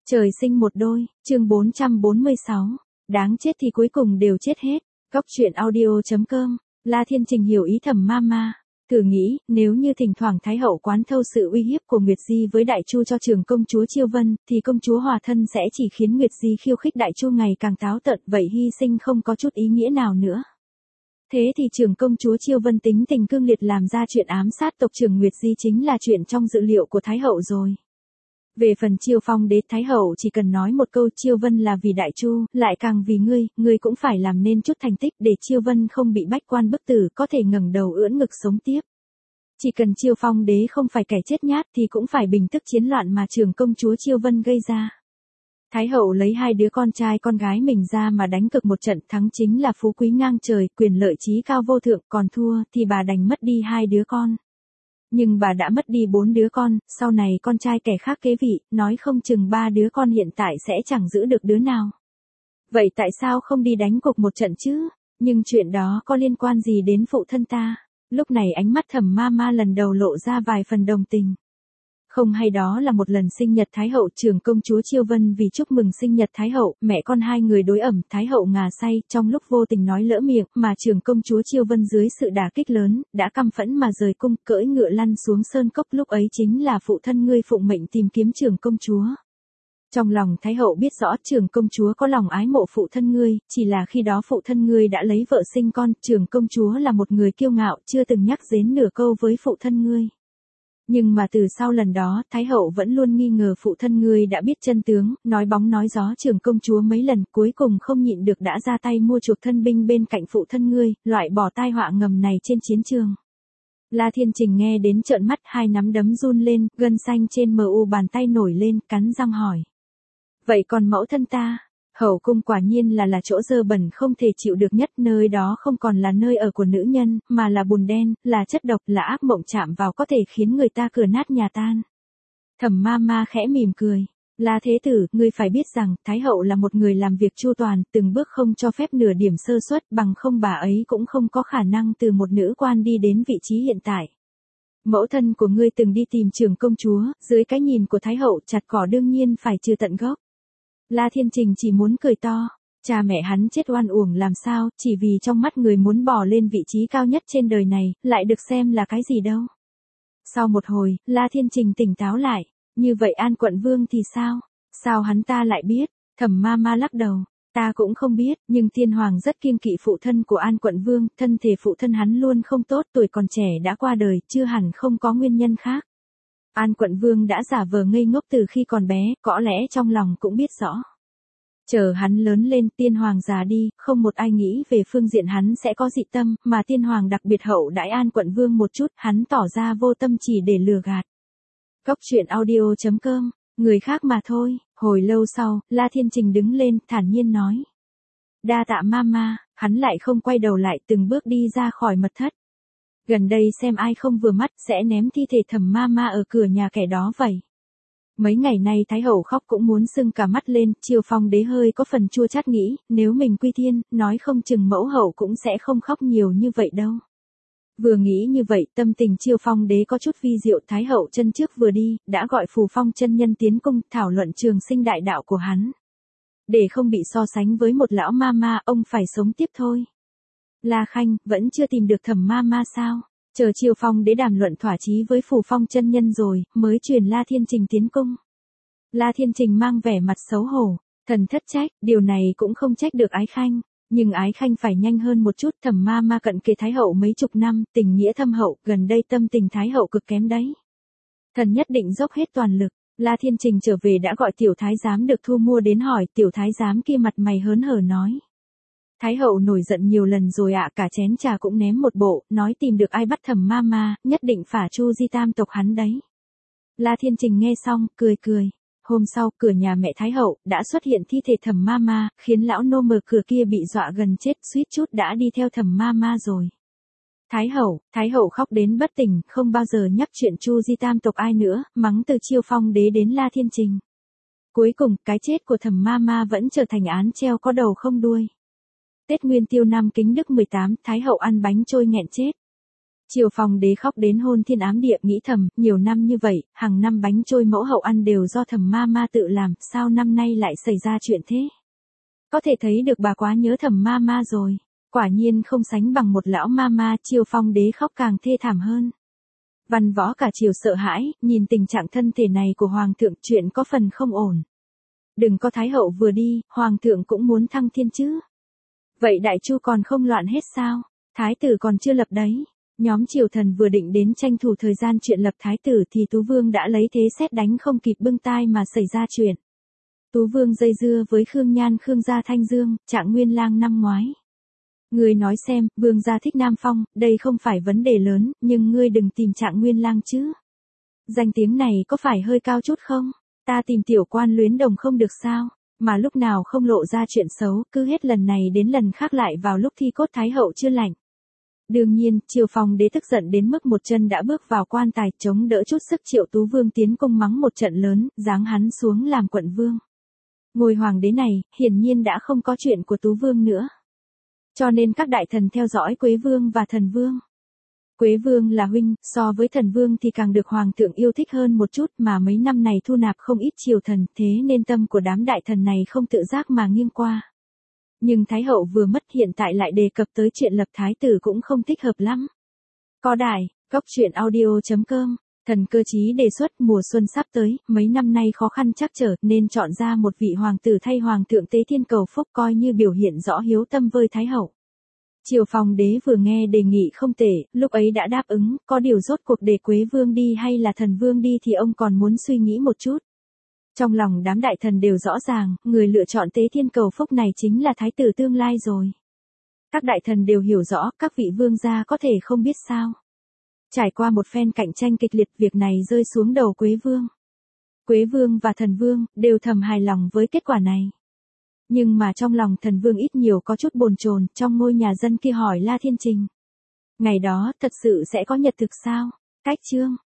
Trời sinh một đôi, chương 446. Đáng chết thì cuối cùng đều chết hết. Góc truyện audio.com. La Thiên Trình hiểu ý Thẩm Mama. Thử nghĩ, nếu như thỉnh thoảng Thái hậu quán thâu sự uy hiếp của Nguyệt Di với Đại Chu cho trường công chúa Chiêu Vân, thì công chúa hòa thân sẽ chỉ khiến Nguyệt Di khiêu khích Đại Chu ngày càng táo tợn, vậy hy sinh không có chút ý nghĩa nào nữa. Thế thì trường công chúa Chiêu Vân tính tình cương liệt làm ra chuyện ám sát tộc trưởng Nguyệt Di chính là chuyện trong dự liệu của Thái hậu rồi. Về phần Chiêu Phong đế, Thái hậu chỉ cần nói một câu Chiêu Vân là vì Đại Chu, lại càng vì ngươi cũng phải làm nên chút thành tích để Chiêu Vân không bị bách quan bức tử, có thể ngẩng đầu ưỡn ngực sống tiếp. Chỉ cần Chiêu Phong đế không phải kẻ chết nhát thì cũng phải bình tức chiến loạn mà trường công chúa Chiêu Vân gây ra. Thái hậu lấy hai đứa con trai con gái mình ra mà đánh cược một trận, thắng chính là phú quý ngang trời, quyền lợi trí cao vô thượng, còn thua thì bà đành mất đi hai đứa con. Nhưng bà đã mất đi 4 đứa con, sau này con trai kẻ khác kế vị, nói không chừng 3 đứa con hiện tại sẽ chẳng giữ được đứa nào. Vậy tại sao không đi đánh cuộc một trận chứ? Nhưng chuyện đó có liên quan gì đến phụ thân ta? Lúc này ánh mắt Thẩm Mama lần đầu lộ ra vài phần đồng tình. Không hay đó là một lần sinh nhật Thái hậu, trường công chúa Chiêu Vân vì chúc mừng sinh nhật Thái hậu, mẹ con hai người đối ẩm, Thái hậu ngà say, trong lúc vô tình nói lỡ miệng, mà trường công chúa Chiêu Vân dưới sự đả kích lớn, đã căm phẫn mà rời cung, cưỡi ngựa lăn xuống sơn cốc, lúc ấy chính là phụ thân ngươi phụng mệnh tìm kiếm trường công chúa. Trong lòng Thái hậu biết rõ trường công chúa có lòng ái mộ phụ thân ngươi, chỉ là khi đó phụ thân ngươi đã lấy vợ sinh con, trường công chúa là một người kiêu ngạo, chưa từng nhắc đến nửa câu với phụ thân ngươi. Nhưng mà từ sau lần đó, Thái hậu vẫn luôn nghi ngờ phụ thân ngươi đã biết chân tướng, nói bóng nói gió trường công chúa mấy lần, cuối cùng không nhịn được đã ra tay mua chuộc thân binh bên cạnh phụ thân ngươi, loại bỏ tai họa ngầm này trên chiến trường. La Thiên Trình nghe đến trợn mắt, hai nắm đấm run lên, gân xanh trên mu bàn tay nổi lên, cắn răng hỏi. Vậy còn mẫu thân ta? Hậu cung quả nhiên là chỗ dơ bẩn không thể chịu được nhất, nơi đó không còn là nơi ở của nữ nhân, mà là bùn đen, là chất độc, là ác mộng chạm vào có thể khiến người ta cửa nát nhà tan. Thẩm Mama khẽ mỉm cười. La thế tử, ngươi phải biết rằng, Thái hậu là một người làm việc chu toàn, từng bước không cho phép nửa điểm sơ suất, bằng không bà ấy cũng không có khả năng từ một nữ quan đi đến vị trí hiện tại. Mẫu thân của ngươi từng đi tìm trường công chúa, dưới cái nhìn của Thái hậu, chặt cỏ đương nhiên phải trừ tận gốc. La Thiên Trình chỉ muốn cười to, cha mẹ hắn chết oan uổng làm sao, chỉ vì trong mắt người muốn bò lên vị trí cao nhất trên đời này, lại được xem là cái gì đâu. Sau một hồi, La Thiên Trình tỉnh táo lại, như vậy An Quận Vương thì sao? Sao hắn ta lại biết? Thẩm Mama lắc đầu, ta cũng không biết, nhưng Tiên Hoàng rất kiêng kỵ phụ thân của An Quận Vương, thân thể phụ thân hắn luôn không tốt, tuổi còn trẻ đã qua đời, chưa hẳn không có nguyên nhân khác. An Quận Vương đã giả vờ ngây ngốc từ khi còn bé, có lẽ trong lòng cũng biết rõ. Chờ hắn lớn lên, Tiên Hoàng già đi, không một ai nghĩ về phương diện hắn sẽ có dị tâm, mà Tiên Hoàng đặc biệt hậu đãi An Quận Vương một chút, hắn tỏ ra vô tâm chỉ để lừa gạt. Góc truyện audio.com, người khác mà thôi. Hồi lâu sau, La Thiên Trình đứng lên, thản nhiên nói. Đa tạ Mama, hắn lại không quay đầu lại, từng bước đi ra khỏi mật thất. Gần đây xem ai không vừa mắt sẽ ném thi thể Thẩm Mama ở cửa nhà kẻ đó vậy. Mấy ngày nay Thái hậu khóc cũng muốn sưng cả mắt lên, Chiêu Phong đế hơi có phần chua chát nghĩ, nếu mình quy thiên, nói không chừng mẫu hậu cũng sẽ không khóc nhiều như vậy đâu. Vừa nghĩ như vậy, tâm tình Chiêu Phong đế có chút vi diệu, Thái hậu chân trước vừa đi, đã gọi Phù Phong chân nhân tiến cung, thảo luận trường sinh đại đạo của hắn. Để không bị so sánh với một lão Mama, ông phải sống tiếp thôi. La Khanh, vẫn chưa tìm được Thẩm Mama sao? Chờ Chiêu Phong đế đàm luận thỏa chí với Phù Phong chân nhân rồi, mới truyền La Thiên Trình tiến cung. La Thiên Trình mang vẻ mặt xấu hổ, thần thất trách, điều này cũng không trách được Ái Khanh, nhưng Ái Khanh phải nhanh hơn một chút, Thẩm Mama cận kề Thái hậu mấy chục năm, tình nghĩa thâm hậu, gần đây tâm tình Thái hậu cực kém đấy. Thần nhất định dốc hết toàn lực. La Thiên Trình trở về đã gọi tiểu thái giám được thu mua đến hỏi, tiểu thái giám kia mặt mày hớn hở nói. Thái hậu nổi giận nhiều lần rồi ạ, cả chén trà cũng ném một bộ, nói tìm được ai bắt Thẩm Mama, nhất định phả Chu Di tam tộc hắn đấy. La Thiên Trình nghe xong, cười cười. Hôm sau, cửa nhà mẹ Thái hậu, đã xuất hiện thi thể Thẩm Mama, khiến lão nô mở cửa kia bị dọa gần chết, suýt chút đã đi theo Thẩm Mama rồi. Thái hậu khóc đến bất tỉnh, không bao giờ nhắc chuyện Chu Di tam tộc ai nữa, mắng từ Chiêu Phong đế đến La Thiên Trình. Cuối cùng, cái chết của Thẩm Mama vẫn trở thành án treo có đầu không đuôi. Tết Nguyên Tiêu năm Kính Đức 18, Thái hậu ăn bánh trôi nghẹn chết. Triều Phong đế khóc đến hôn thiên ám địa, nghĩ thầm, nhiều năm như vậy, hàng năm bánh trôi mẫu hậu ăn đều do Thẩm ma ma tự làm, sao năm nay lại xảy ra chuyện thế? Có thể thấy được bà quá nhớ Thẩm ma ma rồi. Quả nhiên không sánh bằng một lão ma ma. Triều Phong đế khóc càng thê thảm hơn. Văn võ cả triều sợ hãi, nhìn tình trạng thân thể này của hoàng thượng, chuyện có phần không ổn. Đừng có thái hậu vừa đi, hoàng thượng cũng muốn thăng thiên chứ. Vậy đại chu còn không loạn hết sao? Thái tử còn chưa lập đấy. Nhóm triều thần vừa định đến tranh thủ thời gian chuyện lập thái tử thì Tú Vương đã lấy thế sét đánh không kịp bưng tai mà xảy ra chuyện. Tú Vương dây dưa với Khương Nhan Khương gia Thanh Dương, Trạng Nguyên Lang năm ngoái. Ngươi nói xem, Vương gia thích Nam Phong, đây không phải vấn đề lớn, nhưng ngươi đừng tìm Trạng Nguyên Lang chứ. Danh tiếng này có phải hơi cao chút không? Ta tìm tiểu quan luyến đồng không được sao? Mà lúc nào không lộ ra chuyện xấu, cứ hết lần này đến lần khác lại vào lúc thi cốt thái hậu chưa lạnh. Đương nhiên, Triều Phong đế tức giận đến mức một chân đã bước vào quan tài, chống đỡ chút sức Triệu Tú Vương tiến công mắng một trận lớn, giáng hắn xuống làm quận vương. Ngôi hoàng đế này, hiển nhiên đã không có chuyện của Tú Vương nữa. Cho nên các đại thần theo dõi Quế Vương và Thần Vương. Quế Vương là huynh, so với Thần Vương thì càng được hoàng thượng yêu thích hơn một chút, mà mấy năm này thu nạp không ít triều thần, thế nên tâm của đám đại thần này không tự giác mà nghiêng qua. Nhưng Thái hậu vừa mất, hiện tại lại đề cập tới chuyện lập thái tử cũng không thích hợp lắm. Có đài, góc truyện audio.com, thần cơ chí đề xuất mùa xuân sắp tới, mấy năm nay khó khăn trắc trở nên chọn ra một vị hoàng tử thay hoàng thượng tế thiên cầu phúc, coi như biểu hiện rõ hiếu tâm với Thái hậu. Triều Phong đế vừa nghe đề nghị không tệ, lúc ấy đã đáp ứng, có điều rốt cuộc để Quế Vương đi hay là Thần Vương đi thì ông còn muốn suy nghĩ một chút. Trong lòng đám đại thần đều rõ ràng, người lựa chọn tế thiên cầu phúc này chính là thái tử tương lai rồi. Các đại thần đều hiểu rõ, các vị vương gia có thể không biết sao. Trải qua một phen cạnh tranh kịch liệt, việc này rơi xuống đầu Quế Vương. Quế Vương và Thần Vương đều thầm hài lòng với kết quả này. Nhưng mà trong lòng Thần Vương ít nhiều có chút bồn chồn, trong ngôi nhà dân kia hỏi La Thiên Trình. Ngày đó, thật sự sẽ có nhật thực sao? Cách chương.